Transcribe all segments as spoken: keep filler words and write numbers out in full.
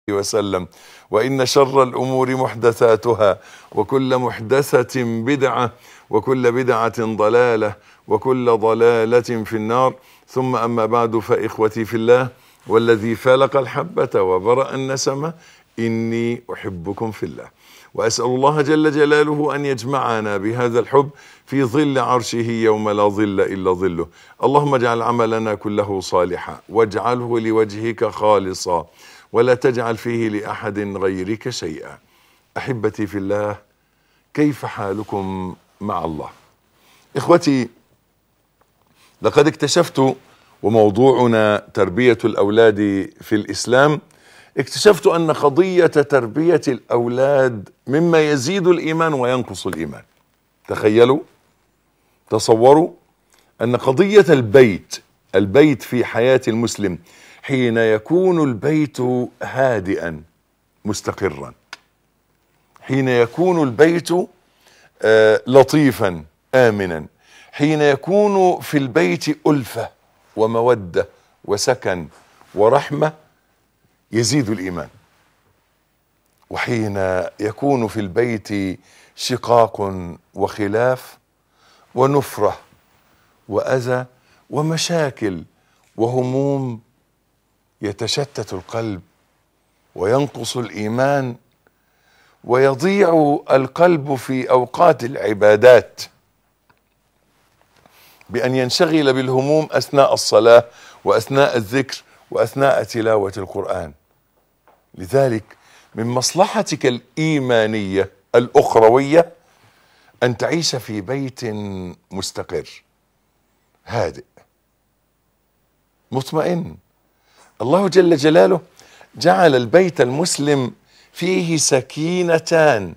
وسلم. وإن شر الأمور محدثاتها، وكل محدثة بدعة، وكل بدعة ضلالة، وكل ضلالة في النار. ثم أما بعد، فإخوتي في الله، والذي فلق الحبة وبرأ النسمة، إني أحبكم في الله، وأسأل الله جل جلاله أن يجمعنا بهذا الحب في ظل عرشه يوم لا ظل إلا ظله. اللهم اجعل عملنا كله صالحا، واجعله لوجهك خالصا، ولا تجعل فيه لأحد غيرك شيئا. أحبتي في الله، كيف حالكم مع الله؟ إخوتي، لقد اكتشفت، وموضوعنا تربية الأولاد في الإسلام، اكتشفت أن قضية تربية الأولاد مما يزيد الإيمان وينقص الإيمان. تخيلوا، تصوروا أن قضية البيت البيت في حياة المسلم، حين يكون البيت هادئا مستقرا، حين يكون البيت آه لطيفا آمنا، حين يكون في البيت ألفة ومودة وسكن ورحمة، يزيد الإيمان. وحين يكون في البيت شقاق وخلاف ونفرة وأذى ومشاكل وهموم، يتشتت القلب وينقص الإيمان، ويضيع القلب في أوقات العبادات بأن ينشغل بالهموم أثناء الصلاة وأثناء الذكر وأثناء تلاوة القرآن. لذلك من مصلحتك الإيمانية الأخروية أن تعيش في بيت مستقر هادئ مطمئن. الله جل جلاله جعل البيت المسلم فيه سكينتان: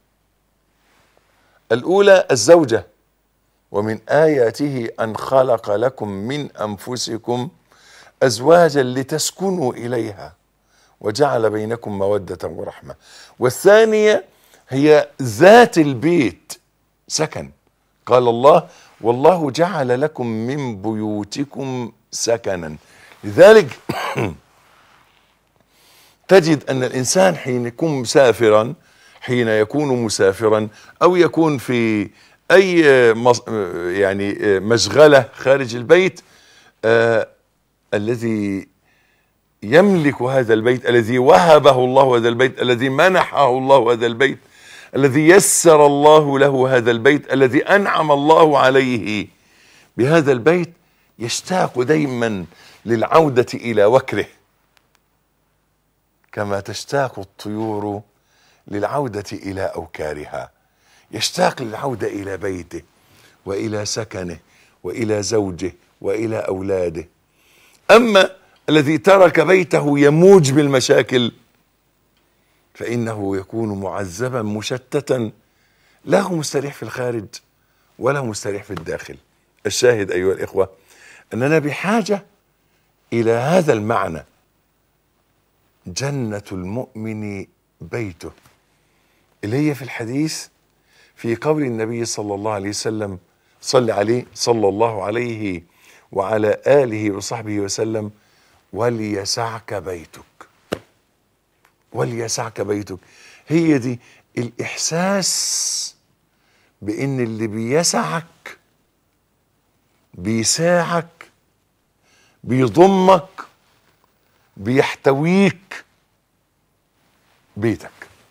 الأولى الزوجة، ومن آياته أن خلق لكم من أنفسكم أزواجا لتسكنوا إليها وجعل بينكم مودة ورحمة. والثانية هي ذات البيت سكن. قال الله: والله جعل لكم من بيوتكم سكنا. لذلك تجد أن الإنسان حين يكون مسافرا حين يكون مسافرا أو يكون في أي يعني مشغلة خارج البيت، آه الذي يملك هذا البيت، الذي وهبه الله هذا البيت، الذي منحه الله هذا البيت، الذي يسر الله له هذا البيت، الذي أنعم الله عليه بهذا البيت، يشتاق دائما للعودة إلى وكره، كما تشتاق الطيور للعودة إلى أوكارها. يشتاق للعودة إلى بيته وإلى سكنه وإلى زوجه وإلى أولاده. أما الذي ترك بيته يموج بالمشاكل فإنه يكون معذبا مشتتا، لا هو مستريح في الخارج ولا هو مستريح في الداخل. الشاهد أيها الإخوة أننا بحاجة إلى هذا المعنى: جنة المؤمن بيته، اللي هي في الحديث في قول النبي صلى الله عليه وسلم، صل عليه صلى الله عليه وعلى آله وصحبه وسلم: وليسعك بيتك. وليسعك بيتك، هي دي الإحساس بأن اللي بيسعك بيساعك بيضمك بيحتويك بيتك.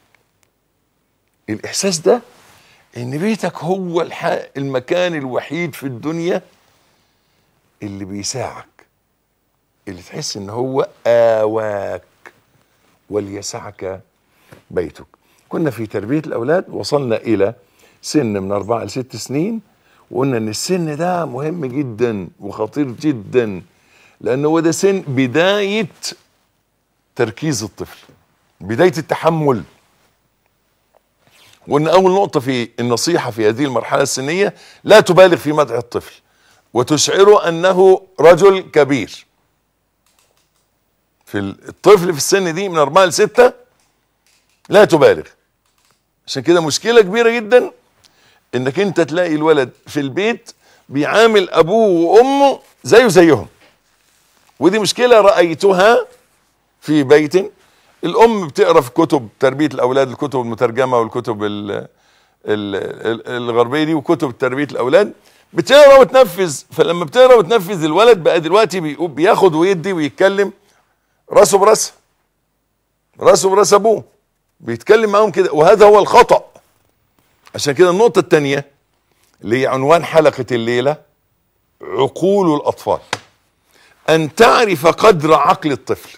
الإحساس ده ان بيتك هو المكان الوحيد في الدنيا اللي بيساعك، اللي تحس ان هو آواك. وليسعك بيتك. كنا في تربية الأولاد، وصلنا إلى سن من أربعة لست سنين، وقلنا ان السن ده مهم جدا وخطير جدا، لأنه هو ده سن بداية تركيز الطفل، بداية التحمل. وان اول نقطة في النصيحة في هذه المرحلة السنية: لا تبالغ في مدح الطفل وتشعره انه رجل كبير. في الطفل في السن دي من أربعة لستة لا تبالغ. عشان كده مشكلة كبيرة جدا انك انت تلاقي الولد في البيت بيعامل ابوه وامه زيه زيهم، ودي مشكلة رأيتها في بيت الام بتقرا في كتب تربيه الاولاد، الكتب المترجمه والكتب ال ال الغربيه دي وكتب تربيه الاولاد، بتقرا وتنفذ. فلما بتقرا وتنفذ الولد بقى دلوقتي بياخد ويدي ويتكلم راسه براس راسه براس ابوه، بيتكلم معاهم كده، وهذا هو الخطأ. عشان كده النقطة الثانية اللي هي عنوان حلقة الليلة، عقول الأطفال. أن تعرف قدر عقل الطفل.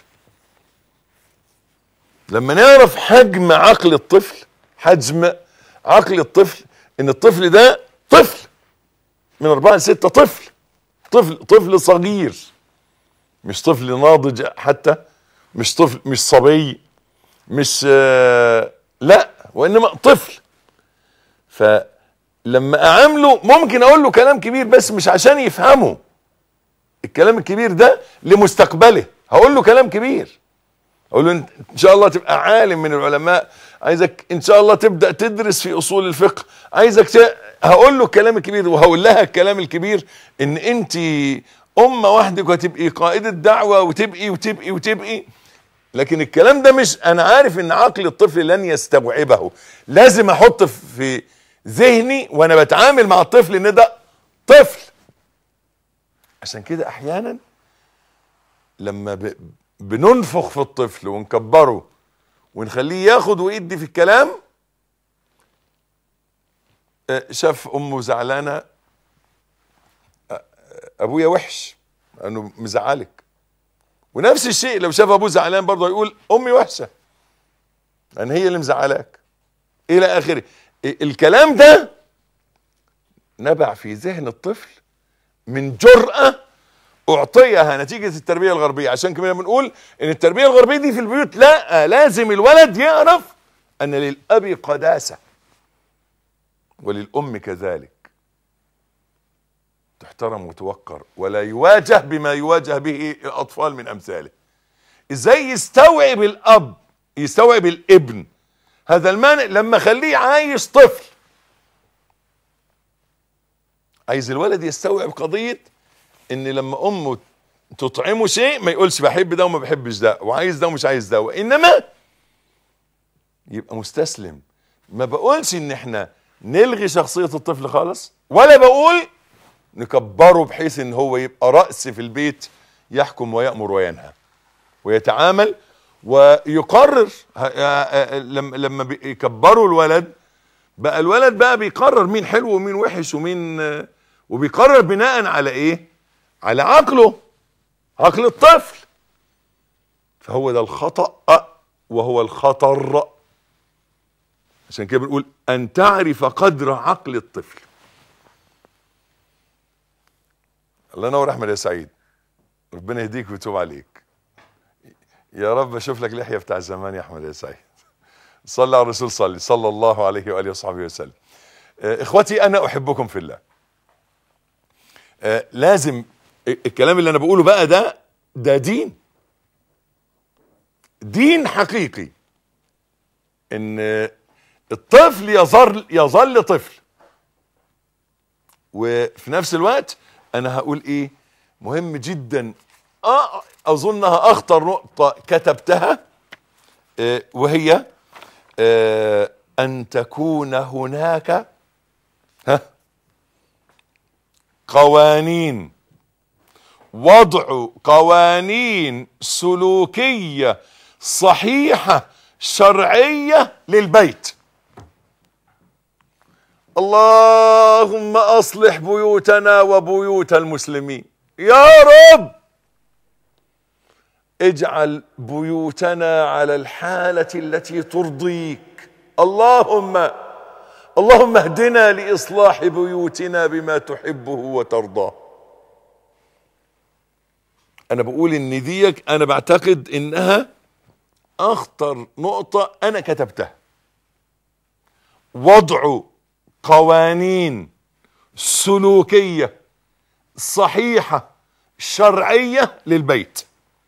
لما نعرف حجم عقل الطفل، حجم عقل الطفل، إن الطفل ده طفل من أربعة لستة، طفل طفل طفل صغير، مش طفل ناضج حتى، مش طفل، مش صبي، مش آه لا، وإنما طفل. فلما أعامله ممكن أقول له كلام كبير بس مش عشان يفهمه، الكلام الكبير ده لمستقبله. هقول له كلام كبير، اقول له ان شاء الله تبقى عالم من العلماء، عايزك ان شاء الله تبدا تدرس في اصول الفقه، عايزك ت... هقول له الكلام الكبير، وهقول لها الكلام الكبير ان انت امه وحدك وتبقي قائده دعوه وتبقي وتبقي وتبقي. لكن الكلام ده مش، انا عارف ان عقل الطفل لن يستوعبه، لازم احط في ذهني وانا بتعامل مع الطفل ان ده طفل. عشان كده احيانا لما ب... بننفخ في الطفل ونكبره ونخليه ياخد ويدي في الكلام، شاف امه زعلانه، ابويا وحش لانه مزعلك، ونفس الشيء لو شاف ابوه زعلان برضه يقول امي وحشه لان هي اللي مزعلاك الى اخره. الكلام ده نبع في ذهن الطفل من جرأة اعطيها نتيجة التربية الغربية. عشان كده بنقول ان التربية الغربية دي في البيوت لا، لازم الولد يعرف ان للاب قداسة وللام كذلك، تحترم وتوقر، ولا يواجه بما يواجه به الاطفال من امثاله. ازاي يستوعب الاب، يستوعب الابن هذا المانع لما خليه عايش طفل؟ عايز الولد يستوعب قضية ان لما امه تطعمه شيء ما يقولش بحب ده وما بحبش ده وعايز ده ومش عايز ده، وانما يبقى مستسلم. ما بقولش ان احنا نلغي شخصية الطفل خالص، ولا بقول نكبره بحيث ان هو يبقى رأس في البيت يحكم ويأمر وينهى ويتعامل ويقرر. لما يكبروا الولد بقى الولد بقى بيقرر مين حلو ومين وحش ومين، وبيقرر بناء على ايه؟ على عقله، عقل الطفل. فهو ده الخطأ وهو الخطر. عشان كده بنقول ان تعرف قدر عقل الطفل. الله ينور احمد يا سعيد، ربنا يهديك ويتوب عليك. يا رب اشوف لك لحيه بتاع زمان يا احمد يا سعيد. صلى على الرسول، صلي صلى الله عليه واله وصحبه وسلم. آه اخوتي انا احبكم في الله. آه لازم الكلام اللي انا بقوله بقى ده ده دين، دين حقيقي. ان الطفل يظل يظل طفل، وفي نفس الوقت انا هقول ايه مهم جدا، آه اظنها اخطر نقطة كتبتها، آه وهي آه ان تكون هناك ها قوانين، وضع قوانين سلوكية صحيحة شرعية للبيت. اللهم اصلح بيوتنا وبيوت المسلمين يا رب، اجعل بيوتنا على الحالة التي ترضيك. اللهم اللهم اهدنا لإصلاح بيوتنا بما تحبه وترضاه. انا بقول ان ديك انا بعتقد انها اخطر نقطة انا كتبتها، وضع قوانين سلوكية صحيحة شرعية للبيت.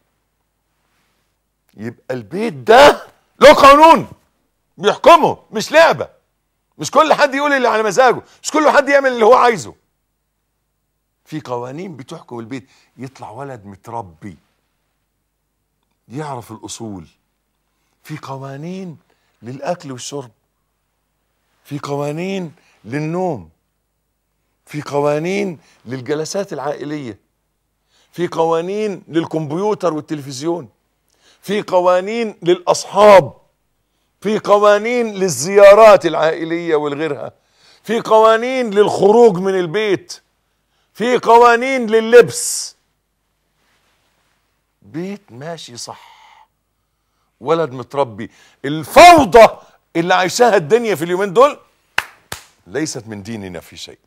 يبقى البيت ده له قانون بيحكمه، مش لعبة، مش كل حد يقول اللي على مزاجه، مش كل حد يعمل اللي هو عايزه. في قوانين بتحكم البيت. يطلع ولد متربي يعرف الأصول، في قوانين للأكل والشرب، في قوانين للنوم، في قوانين للجلسات العائلية، في قوانين للكمبيوتر والتلفزيون، في قوانين للأصحاب، في قوانين للزيارات العائلية والغيرها، في قوانين للخروج من البيت، في قوانين لللبس. بيت ماشي صح، ولد متربي. الفوضى اللي عايشاها الدنيا في اليومين دول ليست من ديننا في شيء.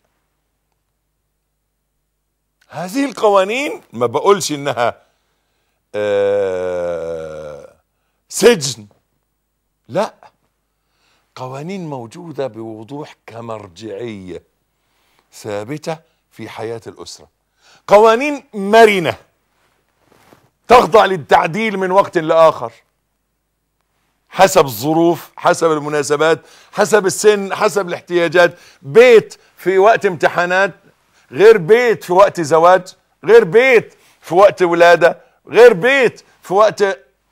هذه القوانين ما بقولش انها آه سجن، لا، قوانين موجودة بوضوح كمرجعية ثابتة في حياة الأسرة، قوانين مرنة تخضع للتعديل من وقت لآخر حسب الظروف، حسب المناسبات، حسب السن، حسب الاحتياجات. بيت في وقت امتحانات غير بيت في وقت زواج، غير بيت في وقت ولادة، غير بيت في وقت،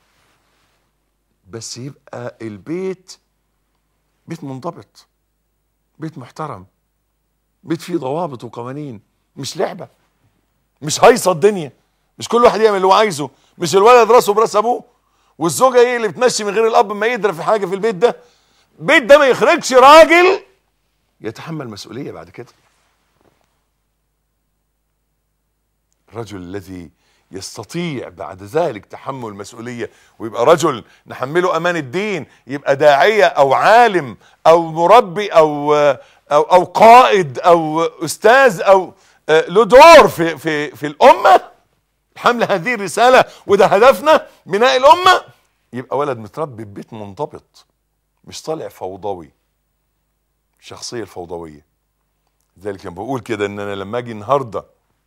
بس يبقى البيت بيت منضبط، بيت محترم، بيت فيه ضوابط وقوانين، مش لعبة، مش هيصة الدنيا، مش كل واحد يعمل اللي هو عايزه، مش الولد راسه براس ابوه والزوجة هي اللي بتمشي من غير الاب ما يدري في حاجة في البيت ده. البيت ده ما يخرجش راجل يتحمل مسؤولية بعد كده. الرجل الذي يستطيع بعد ذلك تحمل مسؤولية ويبقى رجل نحمله امان الدين، يبقى داعية او عالم او مربي او او او قائد او استاذ او له دور في في في الامة، حمل هذه الرسالة، وده هدفنا بناء الامة. يبقى ولد متربي ببيت منضبط، مش طالع فوضوي، الشخصية الفوضوية. لذلك لما بقول كده ان انا لما اجي النهارده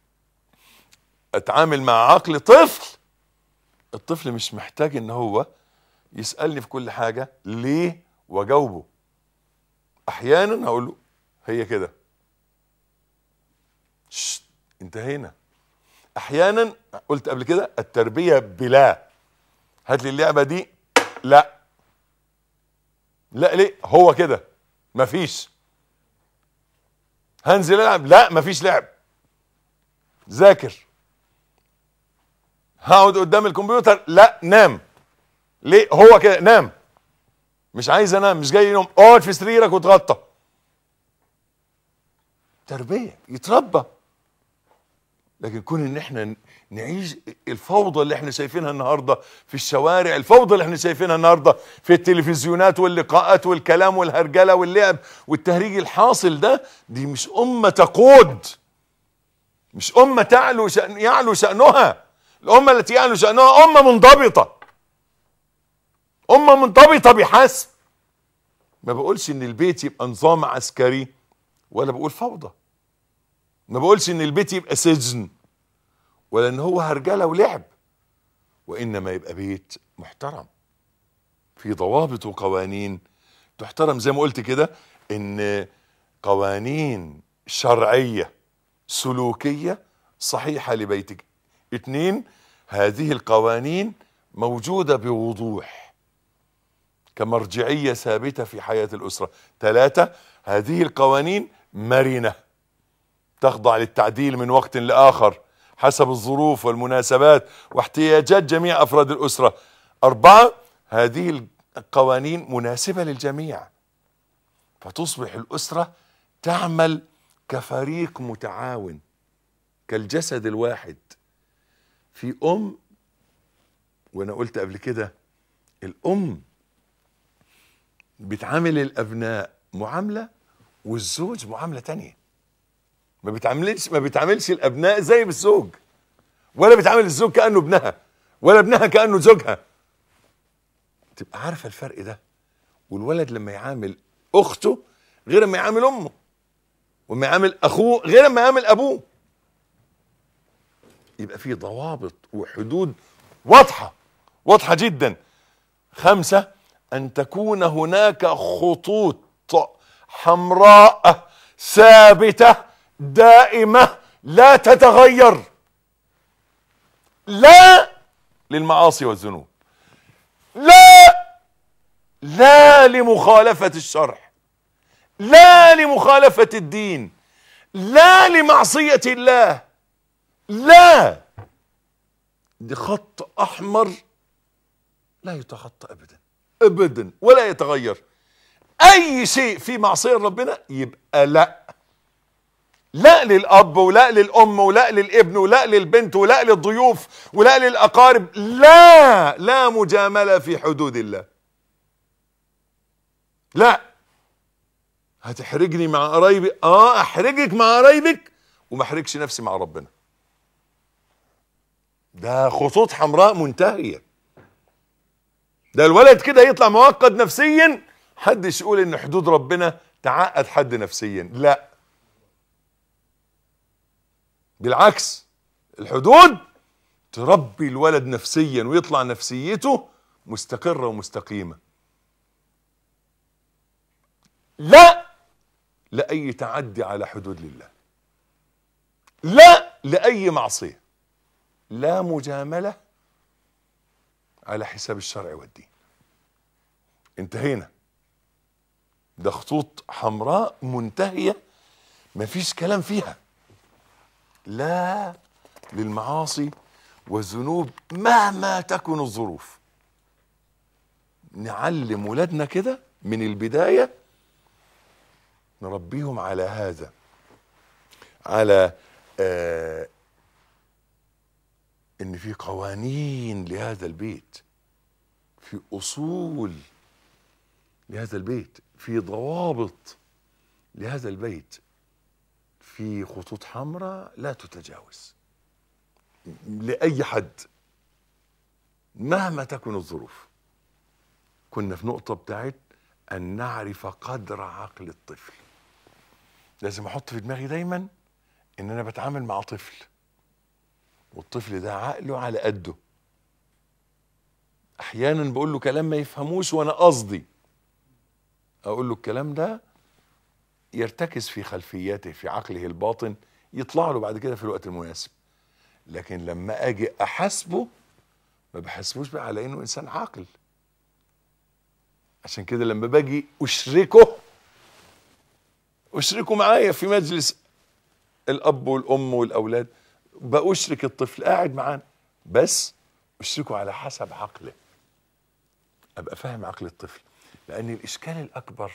اتعامل مع عقل طفل، الطفل مش محتاج ان هو يسألني في كل حاجة ليه واجاوبه. احيانا هقول له هي كده، شت انتهينا. احيانا قلت قبل كده التربية بلا، هات لي اللعبة دي، لا لا ليه هو كده، مفيش. هنزل العب، لا مفيش لعب. ذاكر. هقعد قدام الكمبيوتر، لا نام. ليه هو كده، نام. مش عايز انام، مش جاي ينوم، اقعد في سريرك وتغطى. تربية، يتربى. لكن كون ان احنا نعيش الفوضى اللي احنا شايفينها النهارده في الشوارع، الفوضى اللي احنا شايفينها النهارده في التلفزيونات واللقاءات والكلام والهرجله واللعب والتهريج الحاصل ده، دي مش امه تقود، مش امه تعلو شأن يعلو شأنها. الامه التي يعلو شأنها امه منضبطه، امه منضبطه بحسب. ما بقولش ان البيت يبقى نظام عسكري ولا بقول فوضى، ما بقولش ان البيت يبقى سجن ولا ان هو هرجله ولعب، وانما يبقى بيت محترم في ضوابط وقوانين تحترم. زي ما قلت كده ان قوانين شرعية سلوكية صحيحة لبيتك. اتنين، هذه القوانين موجودة بوضوح كمرجعية ثابتة في حياة الأسرة. ثلاثة، هذه القوانين مرنة تخضع للتعديل من وقت لآخر حسب الظروف والمناسبات واحتياجات جميع أفراد الأسرة. أربعة، هذه القوانين مناسبة للجميع، فتصبح الأسرة تعمل كفريق متعاون كالجسد الواحد. في أم، وأنا قلت قبل كده الأم بتعامل الأبناء معاملة والزوج معاملة تانية. ما بتعاملش ما بتعاملش الابناء زي بالزوج، ولا بتعامل الزوج كانه ابنها، ولا ابنها كانه زوجها. تبقى عارفه الفرق ده. والولد لما يعامل اخته غير ما يعامل امه، وما يعامل اخوه غير ما يعامل ابوه. يبقى في ضوابط وحدود واضحه واضحه جدا. خمسه، ان تكون هناك خطوط حمراء ثابته دائمة لا تتغير، لا للمعاصي والذنوب، لا لا لمخالفة الشرع، لا لمخالفة الدين، لا لمعصية الله، لا، دي خط أحمر لا يتخطى أبدا أبدا ولا يتغير. أي شيء في معصية ربنا يبقى لا. لا للأب ولا للأم ولا للابن ولا للبنت ولا للضيوف ولا للأقارب، لا، لا مجاملة في حدود الله. لا. هتحرجني مع قرايبي، اه احرجك مع قرايبك وما احرجش نفسي مع ربنا. ده خطوط حمراء منتهية. ده الولد كده يطلع معقد نفسيا، حدش يقول ان حدود ربنا تعقد حد نفسيا، لا، بالعكس، الحدود تربي الولد نفسيا ويطلع نفسيته مستقرة ومستقيمة. لا لأي تعدي على حدود الله، لا لأي معصية، لا مجاملة على حساب الشرع والدين. انتهينا. ده خطوط حمراء منتهية مفيش كلام فيها. لا للمعاصي والذنوب مهما تكن الظروف. نعلم ولادنا كده من البداية، نربيهم على هذا، على آه ان في قوانين لهذا البيت، في اصول لهذا البيت، في ضوابط لهذا البيت، في خطوط حمراء لا تتجاوز لأي حد مهما تكن الظروف. كنا في نقطة بتاعت أن نعرف قدر عقل الطفل. لازم أحط في دماغي دايما إن أنا بتعامل مع طفل، والطفل ده عقله على قده. أحيانا بقول له كلام ما يفهموش وأنا قصدي أقول له الكلام ده يرتكز في خلفياته، في عقله الباطن، يطلع له بعد كده في الوقت المناسب. لكن لما أجي أحاسبه ما بحاسبوش بقى على إنه إنسان عاقل. عشان كده لما باجي أشركه أشركه معايا في مجلس الأب والأم والأولاد، بأشرك الطفل قاعد معانا، بس أشركه على حسب عقله، أبقى فاهم عقل الطفل. لأن الإشكال الأكبر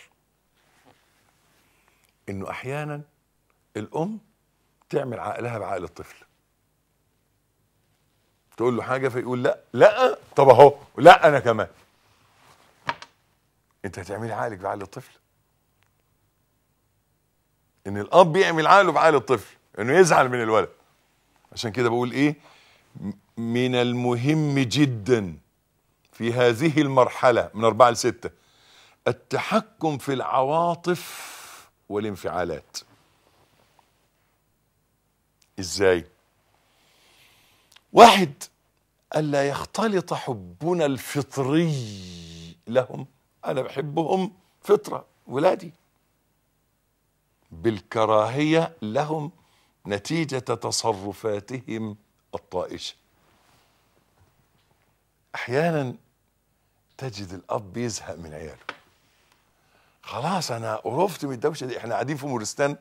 إنه أحيانا الأم تعمل عقلها بعقل الطفل، تقول له حاجة فيقول لا لا، طب أهو لا أنا كمان. أنت هتعملي عقلك بعقل الطفل؟ إن الأب يعمل عقله بعقل الطفل، إنه يزعل من الولد. عشان كده بقول إيه، من المهم جدا في هذه المرحلة من أربعة لستة التحكم في العواطف والانفعالات. ازاي؟ واحد، ألا يختلط حبنا الفطري لهم، أنا بحبهم فطرة ولادي، بالكراهية لهم نتيجة تصرفاتهم الطائشة. أحيانا تجد الأب يزهق من عياله، خلاص أنا قرفت من الدوشة دي، احنا قاعدين في مورستان،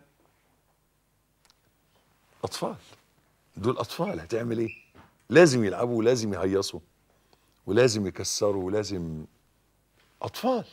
أطفال، دول أطفال، هتعمل إيه؟ لازم يلعبوا ولازم يهيصوا ولازم يكسروا ولازم، أطفال.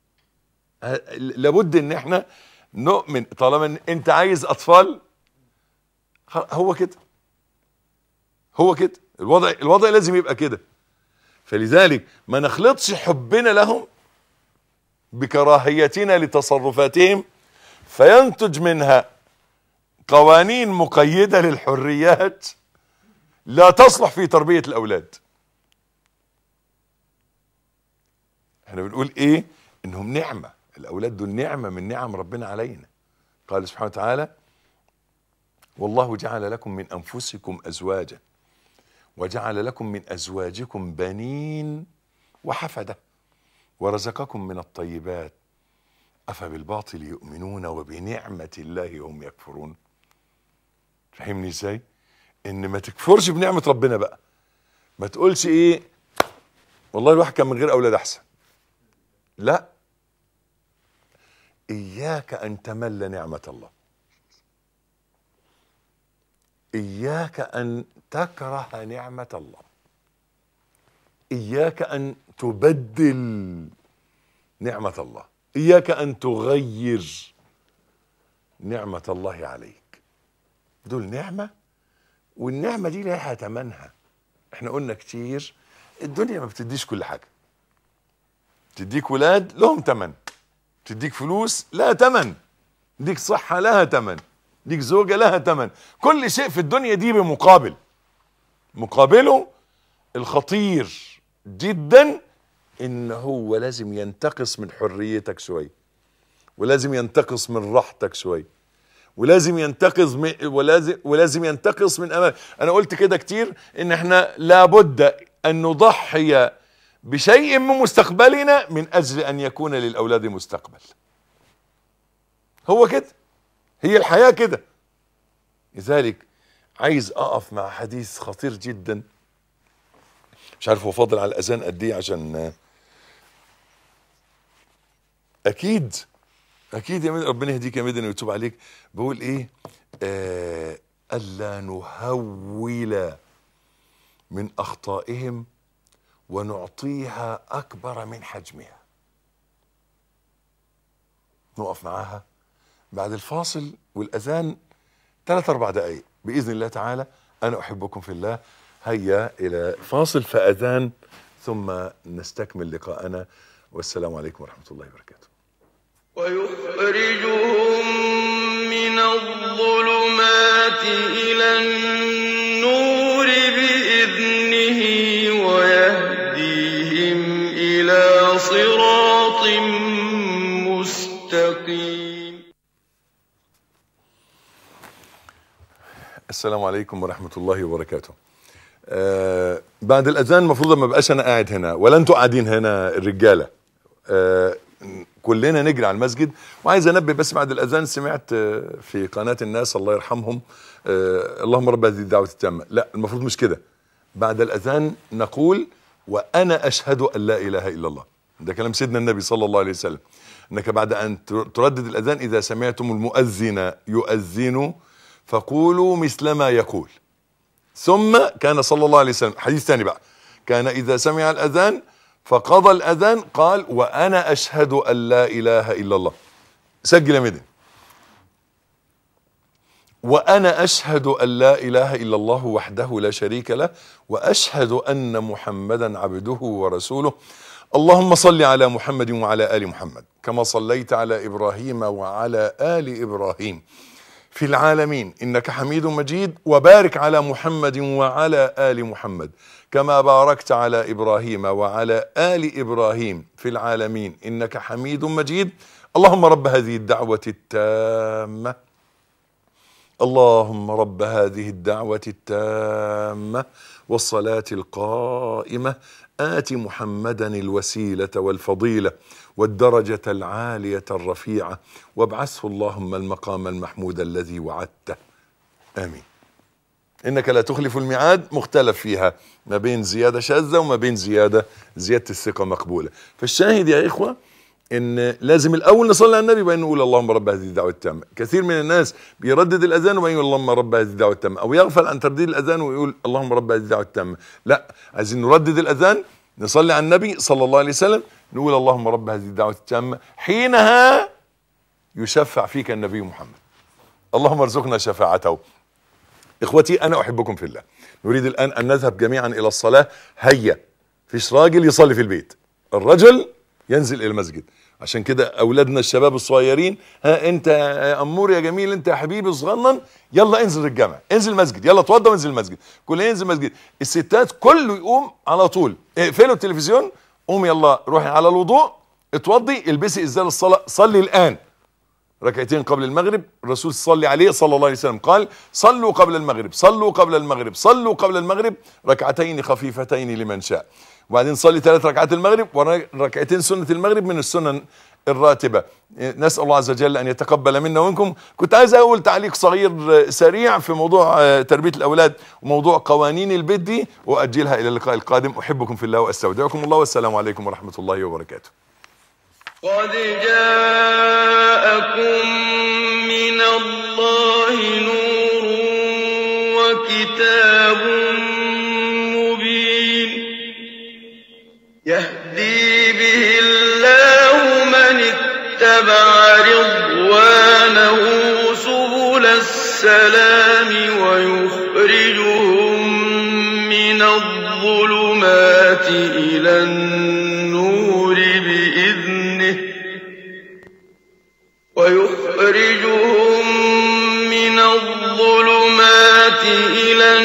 لابد إن احنا نؤمن طالما إن أنت عايز أطفال، هو كده، هو كده الوضع، الوضع لازم يبقى كده. فلذلك ما نخلطش حبنا لهم بكراهيتنا لتصرفاتهم، فينتج منها قوانين مقيدة للحريات لا تصلح في تربية الأولاد. احنا بنقول ايه؟ انهم نعمة، الأولاد دول نعمة من نعم ربنا علينا. قال سبحانه وتعالى: والله جعل لكم من أنفسكم أزواجا وجعل لكم من أزواجكم بنين وحفدة ورزقكم من الطيبات أفبالباطل يؤمنون وبنعمة الله هم يكفرون. فهمني ازاي؟ ان ما تكفرش بنعمة ربنا بقى، ما تقولش ايه والله الواحد كان من غير اولاد احسن، لا، إياك أن تمل نعمة الله، إياك أن تكره نعمة الله، إياك أن تبدل نعمة الله، إياك أن تغير نعمة الله عليك. دول نعمة، والنعمة دي لها ثمنها. احنا قلنا كتير الدنيا ما بتديش كل حاجة. تديك ولاد لهم ثمن، تديك فلوس لها ثمن، تديك صحة لها ثمن، تديك زوجة لها ثمن. كل شيء في الدنيا دي بمقابل، مقابله الخطير جدا ان هو لازم ينتقص من حريتك شوية، ولازم ينتقص من راحتك شوية، ولازم ينتقص من ولازم ولازم ينتقص من امال. انا قلت كده كتير ان احنا لابد ان نضحي بشيء من مستقبلنا من اجل ان يكون للاولاد مستقبل. هو كده، هي الحياة كده. لذلك عايز اقف مع حديث خطير جدا، مش عارف هو فاضل على الاذان قد ايه، عشان اكيد اكيد يا مدن ربنا يهديك يا مدن ويتوب عليك. بقول ايه؟ آه الا نهول من اخطائهم ونعطيها اكبر من حجمها. نقف معاها بعد الفاصل والاذان ثلاث اربع دقائق باذن الله تعالى. انا احبكم في الله. هيا الى فاصل فاذان ثم نستكمل لقاءنا، والسلام عليكم ورحمه الله وبركاته. ويخرجهم من الظلمات إلى النور بإذنه ويهديهم إلى صراط مستقيم. السلام عليكم ورحمة الله وبركاته. آه بعد الأذان المفروض ما بقاش أنا قاعد هنا ولا أنتوا قاعدين هنا الرجالة، آه كلنا نجري على المسجد. وعايز انبه بس، بعد الاذان سمعت في قناه الناس الله يرحمهم آه اللهم رب هذه الدعوه التامه، لا المفروض مش كده. بعد الاذان نقول وانا اشهد ان لا اله الا الله. ده كلام سيدنا النبي صلى الله عليه وسلم، انك بعد ان تردد الاذان اذا سمعتم المؤذن يؤذن فقولوا مثل ما يقول. ثم كان صلى الله عليه وسلم، حديث ثاني بقى، كان اذا سمع الاذان فقضى الأذان قال وأنا أشهد أن لا إله إلا الله. سجل يا مدن، وأنا أشهد أن لا إله إلا الله وحده لا شريك له وأشهد أن محمدا عبده ورسوله. اللهم صل على محمد وعلى آل محمد كما صليت على إبراهيم وعلى آل إبراهيم في العالمين إنك حميد مجيد، وبارك على محمد وعلى آل محمد كما باركت على إبراهيم وعلى آل إبراهيم في العالمين إنك حميد مجيد. اللهم رب هذه الدعوة التامة اللهم رب هذه الدعوة التامة والصلاة القائمة آت محمدا الوسيلة والفضيلة والدرجة العالية الرفيعة وابعثه اللهم المقام المحمود الذي وعدته. آمين. إنك لا تخلف الميعاد، مختلف فيها ما بين زيادة شاذة وما بين زيادة زيادة الثقة مقبولة. فالشاهد يا إخوة إن لازم الأول نصلي على النبي وبعدين نقول اللهم رب هذه الدعوة التامة. كثير من الناس بيردد الأذان وبعدين يقول اللهم رب هذه الدعوة التامة، أو يغفل عن ترديد الأذان ويقول اللهم رب هذه الدعوة التامة. لا، عايزين نردد الأذان، نصلي على النبي صلى الله عليه وسلم، نقول اللهم رب هذه الدعوة التامة، حينها يشفع فيك النبي محمد. اللهم ارزقنا شفاعته. إخوتي أنا أحبكم في الله. نريد الآن أن نذهب جميعا إلى الصلاة. هيا، فيش راجل يصلي في البيت، الرجل ينزل إلى المسجد. عشان كده أولادنا الشباب الصغيرين، ها أنت يا أمور يا جميل، أنت يا حبيبي صغنن، يلا انزل الجامع، انزل المسجد، يلا اتوضى وانزل المسجد، كله ينزل المسجد. الستات كله يقوم على طول، اقفلوا التلفزيون، قوم يلا روحي على الوضوء، اتوضي، البسي إزال الصلاة، صلي الآن ركعتين قبل المغرب. الرسول صلى عليه صلى الله عليه وسلم قال صلوا قبل المغرب، صلوا قبل المغرب، صلوا قبل المغرب ركعتين خفيفتين لمن شاء. وبعدين صلي ثلاث ركعات المغرب وركعتين سنة المغرب من السنن الراتبة. نسأل الله عز وجل أن يتقبل منا ومنكم. كنت عايز أقول تعليق صغير سريع في موضوع تربية الأولاد وموضوع قوانين البيت دي، وأجلها إلى اللقاء القادم. أحبكم في الله وأستودعكم الله، والسلام عليكم ورحمة الله وبركاته. قد جاءكم من الله نور وكتاب مبين يهدي به الله من اتبع رضوانه سبل السلام ويخرجهم من الظلمات إلى النور بإذنه ويخرجهم من الظلمات إلى